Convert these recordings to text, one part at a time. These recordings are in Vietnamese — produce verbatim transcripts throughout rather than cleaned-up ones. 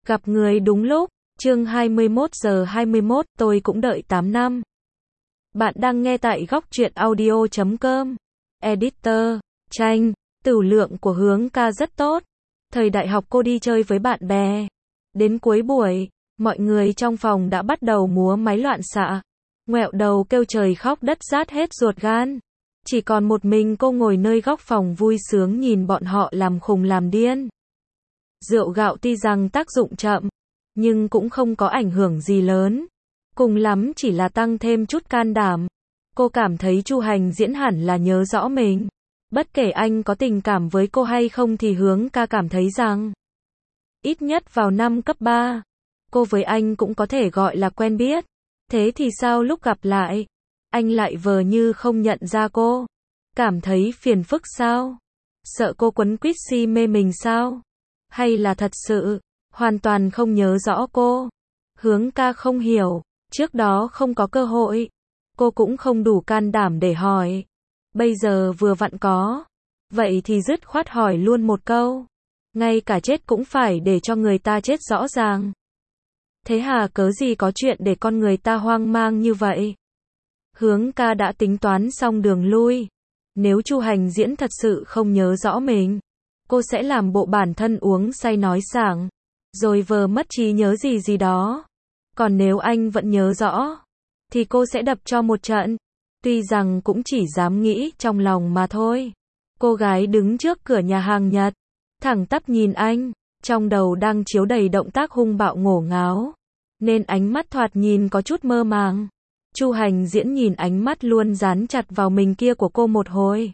Gặp người đúng lúc, chương hai mươi mốt giờ hai mươi mốt, tôi cũng đợi tám năm. Bạn đang nghe tại góc truyện audio chấm com. Editor, tranh, tửu lượng của Hướng ca rất tốt. Thời đại học cô đi chơi với bạn bè. Đến cuối buổi, mọi người trong phòng đã bắt đầu múa máy loạn xạ. Ngoẹo đầu kêu trời khóc đất rát hết ruột gan. Chỉ còn một mình cô ngồi nơi góc phòng vui sướng nhìn bọn họ làm khùng làm điên. Rượu gạo tuy rằng tác dụng chậm, nhưng cũng không có ảnh hưởng gì lớn. Cùng lắm chỉ là tăng thêm chút can đảm. Cô cảm thấy Chu Hành Diễn hẳn là nhớ rõ mình. Bất kể anh có tình cảm với cô hay không thì Hướng ca cảm thấy rằng, ít nhất vào năm cấp ba, cô với anh cũng có thể gọi là quen biết. Thế thì sao lúc gặp lại, anh lại vờ như không nhận ra cô? Cảm thấy phiền phức sao? Sợ cô quấn quýt si mê mình sao? Hay là thật sự, hoàn toàn không nhớ rõ cô? Hướng ca không hiểu, trước đó không có cơ hội. Cô cũng không đủ can đảm để hỏi. Bây giờ vừa vặn có. Vậy thì dứt khoát hỏi luôn một câu. Ngay cả chết cũng phải để cho người ta chết rõ ràng. Thế hà cớ gì có chuyện để con người ta hoang mang như vậy? Hướng ca đã tính toán xong đường lui. Nếu Chu Hành Diễn thật sự không nhớ rõ mình, cô sẽ làm bộ bản thân uống say nói sảng, rồi vờ mất trí nhớ gì gì đó. Còn nếu anh vẫn nhớ rõ, thì cô sẽ đập cho một trận. Tuy rằng cũng chỉ dám nghĩ trong lòng mà thôi. Cô gái đứng trước cửa nhà hàng Nhật, thẳng tắp nhìn anh, trong đầu đang chiếu đầy động tác hung bạo ngổ ngáo, nên ánh mắt thoạt nhìn có chút mơ màng. Chu Hành Diễn nhìn ánh mắt luôn dán chặt vào mình kia của cô một hồi.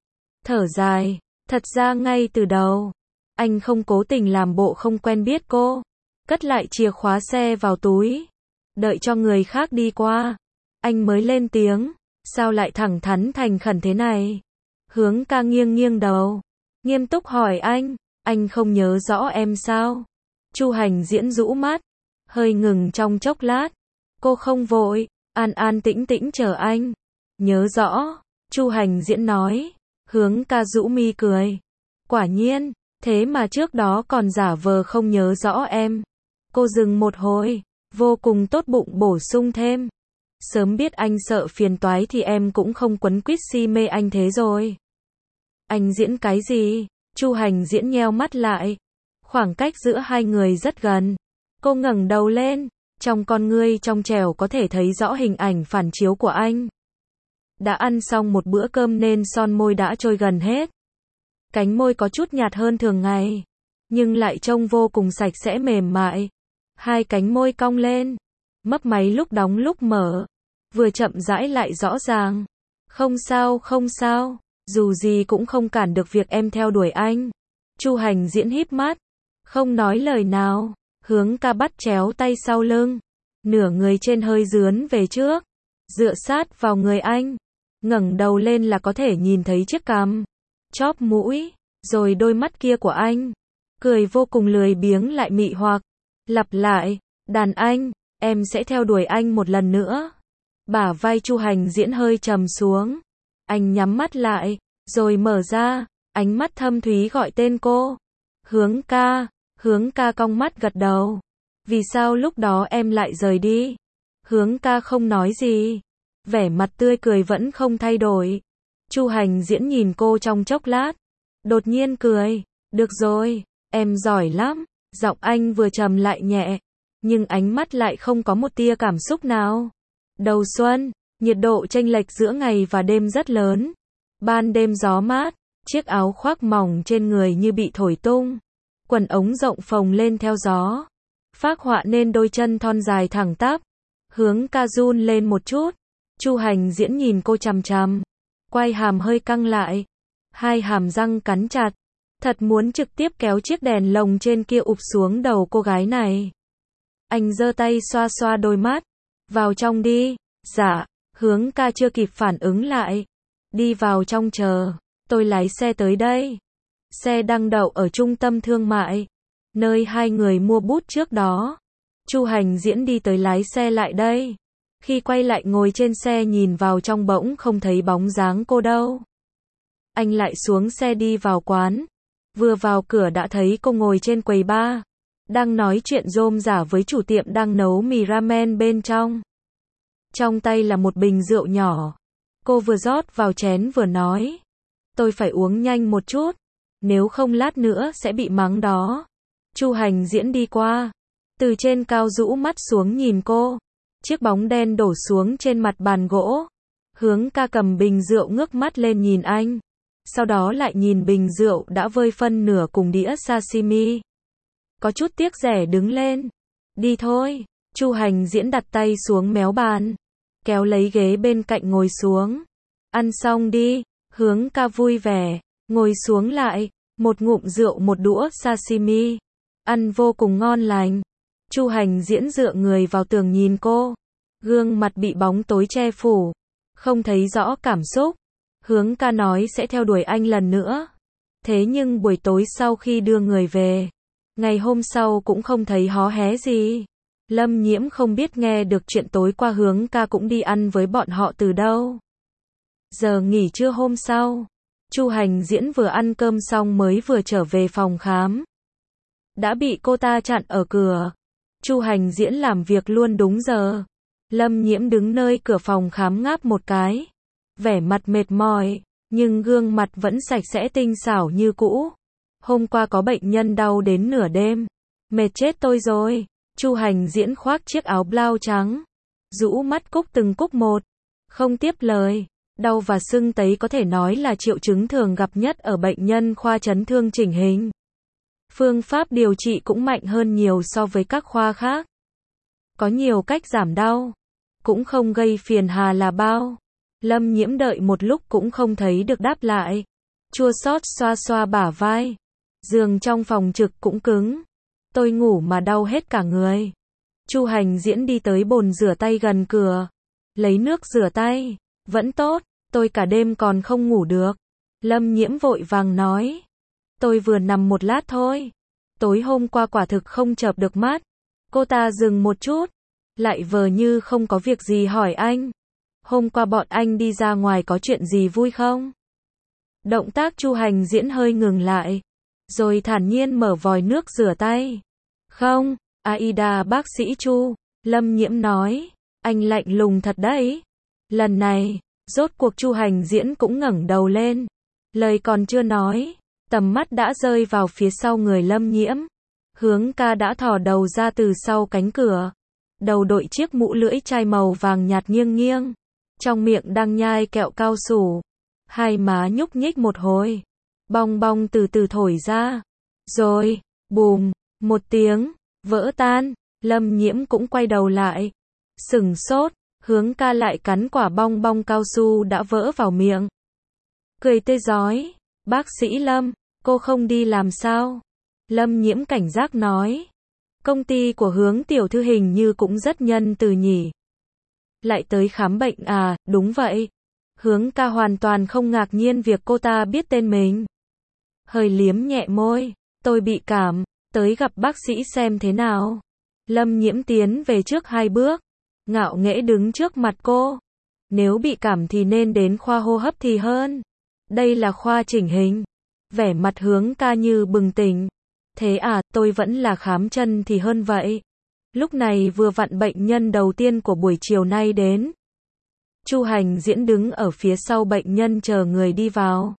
Thở dài, thật ra ngay từ đầu, anh không cố tình làm bộ không quen biết cô. Cất lại chìa khóa xe vào túi. Đợi cho người khác đi qua, anh mới lên tiếng, sao lại thẳng thắn thành khẩn thế này? Hướng ca nghiêng nghiêng đầu, nghiêm túc hỏi anh, anh không nhớ rõ em sao? Chu Hành Diễn rũ mắt, hơi ngừng trong chốc lát. Cô không vội, an an tĩnh tĩnh chờ anh. Nhớ rõ, Chu Hành Diễn nói. Hướng ca rũ mi cười. Quả nhiên, thế mà trước đó còn giả vờ không nhớ rõ em. Cô dừng một hồi, vô cùng tốt bụng bổ sung thêm. Sớm biết anh sợ phiền toái thì em cũng không quấn quýt si mê anh thế rồi. Anh diễn cái gì? Chu Hành Diễn nheo mắt lại. Khoảng cách giữa hai người rất gần. Cô ngẩng đầu lên, trong con ngươi trong trẻo có thể thấy rõ hình ảnh phản chiếu của anh. Đã ăn xong một bữa cơm nên son môi đã trôi gần hết. Cánh môi có chút nhạt hơn thường ngày, nhưng lại trông vô cùng sạch sẽ mềm mại. Hai cánh môi cong lên, mấp máy lúc đóng lúc mở, vừa chậm rãi lại rõ ràng. Không sao, không sao, dù gì cũng không cản được việc em theo đuổi anh. Chu Hành Diễn híp mắt, không nói lời nào. Hướng ca bắt chéo tay sau lưng, nửa người trên hơi dướn về trước, dựa sát vào người anh. Ngẩng đầu lên là có thể nhìn thấy chiếc cằm, chóp mũi, rồi đôi mắt kia của anh. Cười vô cùng lười biếng lại mị hoặc. Lặp lại, đàn anh, em sẽ theo đuổi anh một lần nữa. Bả vai Chu Hành Diễn hơi trầm xuống. Anh nhắm mắt lại, rồi mở ra, ánh mắt thâm thúy gọi tên cô. Hướng ca. Hướng ca cong mắt gật đầu. Vì sao lúc đó em lại rời đi? Hướng ca không nói gì. Vẻ mặt tươi cười vẫn không thay đổi. Chu Hành Diễn nhìn cô trong chốc lát. Đột nhiên cười. Được rồi, em giỏi lắm. Giọng anh vừa trầm lại nhẹ, nhưng ánh mắt lại không có một tia cảm xúc nào. Đầu xuân, nhiệt độ chênh lệch giữa ngày và đêm rất lớn. Ban đêm gió mát, chiếc áo khoác mỏng trên người như bị thổi tung. Quần ống rộng phồng lên theo gió, phác họa nên đôi chân thon dài thẳng tắp. Hướng ca run lên một chút. Chu Hành Diễn nhìn cô chằm chằm, quai hàm hơi căng lại, hai hàm răng cắn chặt, thật muốn trực tiếp kéo chiếc đèn lồng trên kia ụp xuống đầu cô gái này. Anh giơ tay xoa xoa đôi mắt, vào trong đi. Dạ. Hướng ca chưa kịp phản ứng lại, đi vào trong chờ, tôi lái xe tới đây. Xe đang đậu ở trung tâm thương mại, nơi hai người mua bút trước đó. Chu Hành Diễn đi tới lái xe lại đây. Khi quay lại ngồi trên xe nhìn vào trong bỗng không thấy bóng dáng cô đâu. Anh lại xuống xe đi vào quán. Vừa vào cửa đã thấy cô ngồi trên quầy bar. đang nói chuyện rôm rả với chủ tiệm đang nấu mì ramen bên trong. Trong tay là một bình rượu nhỏ. Cô vừa rót vào chén vừa nói. Tôi phải uống nhanh một chút. Nếu không lát nữa sẽ bị mắng đó. Chu Hành Diễn đi qua. Từ trên cao rũ mắt xuống nhìn cô. Chiếc bóng đen đổ xuống trên mặt bàn gỗ. Hướng ca cầm bình rượu ngước mắt lên nhìn anh. Sau đó lại nhìn bình rượu đã vơi phân nửa cùng đĩa sashimi. Có chút tiếc rẻ đứng lên. Đi thôi. Chu Hành Diễn đặt tay xuống méo bàn. Kéo lấy ghế bên cạnh ngồi xuống. Ăn xong đi. Hướng ca vui vẻ. Ngồi xuống lại. Một ngụm rượu một đũa sashimi. Ăn vô cùng ngon lành. Chu Hành Diễn dựa người vào tường nhìn cô. Gương mặt bị bóng tối che phủ. Không thấy rõ cảm xúc. Hướng ca nói sẽ theo đuổi anh lần nữa. Thế nhưng buổi tối sau khi đưa người về. Ngày hôm sau cũng không thấy hó hé gì. Lâm Nhiễm không biết nghe được chuyện tối qua Hướng ca cũng đi ăn với bọn họ từ đâu. Giờ nghỉ trưa hôm sau. Chu Hành Diễn vừa ăn cơm xong mới vừa trở về phòng khám. Đã bị cô ta chặn ở cửa. Chu Hành Diễn làm việc luôn đúng giờ. Lâm Nhiễm đứng nơi cửa phòng khám ngáp một cái. Vẻ mặt mệt mỏi, nhưng gương mặt vẫn sạch sẽ tinh xảo như cũ. Hôm qua có bệnh nhân đau đến nửa đêm. Mệt chết tôi rồi. Chu Hành Diễn khoác chiếc áo blau trắng. Rũ mắt cúc từng cúc một. Không tiếp lời. Đau và sưng tấy có thể nói là triệu chứng thường gặp nhất ở bệnh nhân khoa chấn thương chỉnh hình. Phương pháp điều trị cũng mạnh hơn nhiều so với các khoa khác. Có nhiều cách giảm đau. Cũng không gây phiền hà là bao. Lâm Nhiễm đợi một lúc cũng không thấy được đáp lại. Chua xót xoa xoa bả vai. Giường trong phòng trực cũng cứng. Tôi ngủ mà đau hết cả người. Chu Hành Diễn đi tới bồn rửa tay gần cửa. Lấy nước rửa tay. Vẫn tốt, tôi cả đêm còn không ngủ được. Lâm Nhiễm vội vàng nói. Tôi vừa nằm một lát thôi. Tối hôm qua quả thực không chợp được mắt. Cô ta dừng một chút. Lại vờ như không có việc gì hỏi anh. Hôm qua bọn anh đi ra ngoài có chuyện gì vui không? Động tác Chu Hành Diễn hơi ngừng lại. Rồi thản nhiên mở vòi nước rửa tay. Không, Aida bác sĩ Chu. Lâm Nhiễm nói. Anh lạnh lùng thật đấy. Lần này, rốt cuộc Chu Hành Diễn cũng ngẩng đầu lên. Lời còn chưa nói. Tầm mắt đã rơi vào phía sau người Lâm Nhiễm. Hướng ca đã thò đầu ra từ sau cánh cửa. Đầu đội chiếc mũ lưỡi chai màu vàng nhạt nghiêng nghiêng. Trong miệng đang nhai kẹo cao su. Hai má nhúc nhích một hồi. Bong bong từ từ thổi ra. Rồi, bùm, một tiếng, vỡ tan. Lâm Nhiễm cũng quay đầu lại. Sừng sốt, Hướng ca lại cắn quả bong bong cao su đã vỡ vào miệng. Cười tê rói. Bác sĩ Lâm, cô không đi làm sao? Lâm Nhiễm cảnh giác nói. Công ty của Hướng tiểu thư hình như cũng rất nhân từ nhỉ. Lại tới khám bệnh à, đúng vậy. Hướng ca hoàn toàn không ngạc nhiên việc cô ta biết tên mình. Hơi liếm nhẹ môi. Tôi bị cảm, tới gặp bác sĩ xem thế nào. Lâm Nhiễm tiến về trước hai bước. Ngạo nghễ đứng trước mặt cô. Nếu bị cảm thì nên đến khoa hô hấp thì hơn. Đây là khoa chỉnh hình. Vẻ mặt Hướng ca như bừng tỉnh. Thế à, tôi vẫn là khám chân thì hơn vậy. Lúc này vừa vặn bệnh nhân đầu tiên của buổi chiều nay đến. Chu Hành Diễn đứng ở phía sau bệnh nhân chờ người đi vào.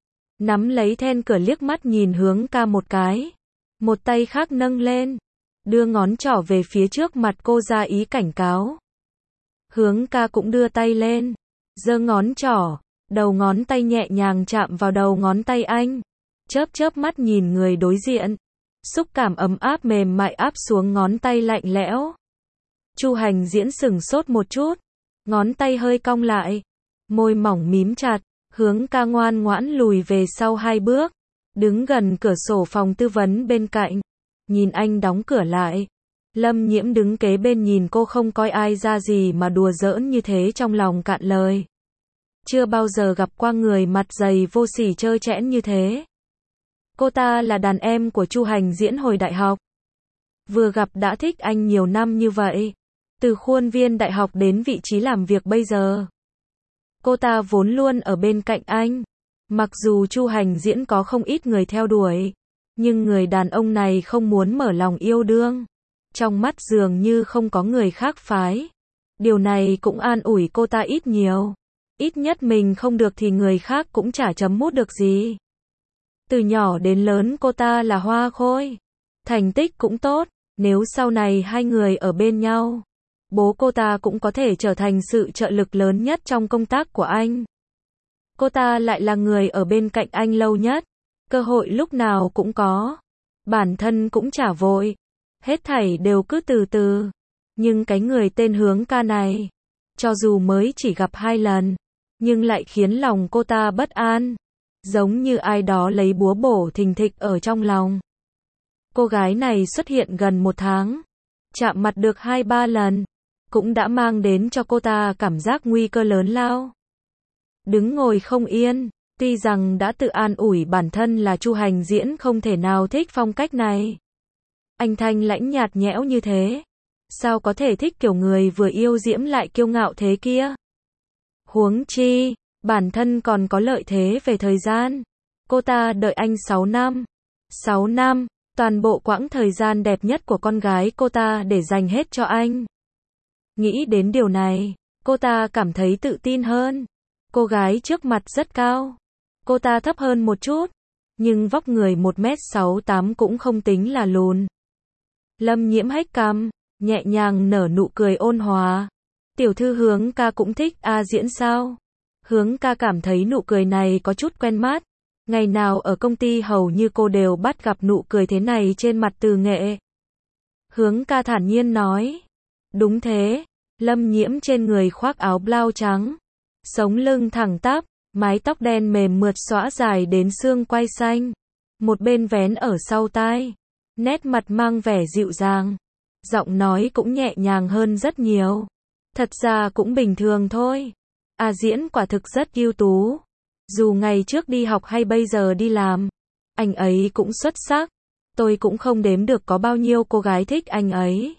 Nắm lấy then cửa liếc mắt nhìn Hướng ca một cái. Một tay khác nâng lên. Đưa ngón trỏ về phía trước mặt cô ra ý cảnh cáo. Hướng ca cũng đưa tay lên. Giơ ngón trỏ. Đầu ngón tay nhẹ nhàng chạm vào đầu ngón tay anh. Chớp chớp mắt nhìn người đối diện. Xúc cảm ấm áp mềm mại áp xuống ngón tay lạnh lẽo. Chu Hành Diễn sừng sốt một chút. Ngón tay hơi cong lại. Môi mỏng mím chặt. Hướng ca ngoan ngoãn lùi về sau hai bước. Đứng gần cửa sổ phòng tư vấn bên cạnh. Nhìn anh đóng cửa lại. Lâm Nhiễm đứng kế bên nhìn cô không coi ai ra gì mà đùa giỡn như thế trong lòng cạn lời. Chưa bao giờ gặp qua người mặt dày vô sỉ trơ trẽn như thế. Cô ta là đàn em của Chu Hành Diễn hồi đại học. Vừa gặp đã thích anh nhiều năm như vậy. Từ khuôn viên đại học đến vị trí làm việc bây giờ. Cô ta vốn luôn ở bên cạnh anh. Mặc dù Chu Hành Diễn có không ít người theo đuổi. Nhưng người đàn ông này không muốn mở lòng yêu đương. Trong mắt dường như không có người khác phái. Điều này cũng an ủi cô ta ít nhiều. Ít nhất mình không được thì người khác cũng chả chấm mút được gì. Từ nhỏ đến lớn cô ta là hoa khôi. Thành tích cũng tốt. Nếu sau này hai người ở bên nhau, bố cô ta cũng có thể trở thành sự trợ lực lớn nhất trong công tác của anh. Cô ta lại là người ở bên cạnh anh lâu nhất. Cơ hội lúc nào cũng có. Bản thân cũng chả vội. Hết thảy đều cứ từ từ. Nhưng cái người tên Hướng ca này, cho dù mới chỉ gặp hai lần, nhưng lại khiến lòng cô ta bất an. Giống như ai đó lấy búa bổ thình thịch ở trong lòng. Cô gái này xuất hiện gần một tháng. Chạm mặt được hai ba lần. Cũng đã mang đến cho cô ta cảm giác nguy cơ lớn lao. Đứng ngồi không yên. Tuy rằng đã tự an ủi bản thân là Chu Hành Diễn không thể nào thích phong cách này. Anh thanh lãnh nhạt nhẽo như thế. Sao có thể thích kiểu người vừa yêu diễm lại kiêu ngạo thế kia? Huống chi, bản thân còn có lợi thế về thời gian. Cô ta đợi anh sáu năm. sáu năm, toàn bộ quãng thời gian đẹp nhất của con gái cô ta để dành hết cho anh. Nghĩ đến điều này, cô ta cảm thấy tự tin hơn. Cô gái trước mặt rất cao. Cô ta thấp hơn một chút, nhưng vóc người một mét sáu tám cũng không tính là lùn. Lâm Nhiễm hếch cằm, nhẹ nhàng nở nụ cười ôn hòa. Tiểu thư Hướng ca cũng thích A Diễn sao? Hướng ca cảm thấy nụ cười này có chút quen mắt. Ngày nào ở công ty hầu như cô đều bắt gặp nụ cười thế này trên mặt Từ Nghệ. Hướng ca thản nhiên nói. Đúng thế. Lâm Nhiễm trên người khoác áo blau trắng. Sống lưng thẳng tắp, mái tóc đen mềm mượt xõa dài đến xương quai xanh. Một bên vén ở sau tai. Nét mặt mang vẻ dịu dàng. Giọng nói cũng nhẹ nhàng hơn rất nhiều. Thật ra cũng bình thường thôi. A Diễn quả thực rất ưu tú. Dù ngày trước đi học hay bây giờ đi làm, anh ấy cũng xuất sắc. Tôi cũng không đếm được có bao nhiêu cô gái thích anh ấy.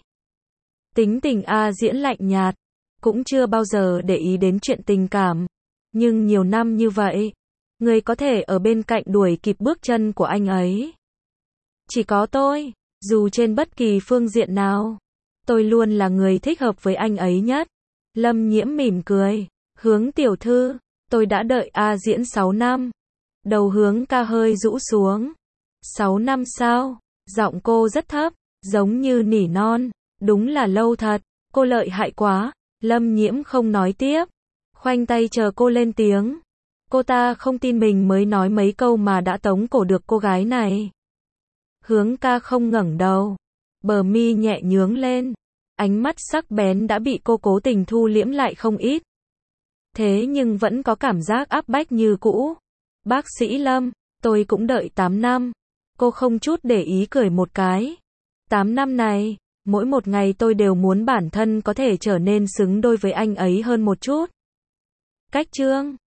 Tính tình A Diễn lạnh nhạt, cũng chưa bao giờ để ý đến chuyện tình cảm. Nhưng nhiều năm như vậy, người có thể ở bên cạnh đuổi kịp bước chân của anh ấy. Chỉ có tôi, dù trên bất kỳ phương diện nào, tôi luôn là người thích hợp với anh ấy nhất. Lâm Nhiễm mỉm cười. Hướng tiểu thư, tôi đã đợi A Diễn sáu năm. Đầu Hướng ca hơi rũ xuống. sáu năm sao? Giọng cô rất thấp, giống như nỉ non. Đúng là lâu thật, cô lợi hại quá. Lâm Nhiễm không nói tiếp. Khoanh tay chờ cô lên tiếng. Cô ta không tin mình mới nói mấy câu mà đã tống cổ được cô gái này. Hướng ca không ngẩng đầu. Bờ mi nhẹ nhướng lên. Ánh mắt sắc bén đã bị cô cố tình thu liễm lại không ít. Thế nhưng vẫn có cảm giác áp bách như cũ. Bác sĩ Lâm, tôi cũng đợi tám năm. Cô không chút để ý cười một cái. tám năm này, mỗi một ngày tôi đều muốn bản thân có thể trở nên xứng đôi với anh ấy hơn một chút. Cách chương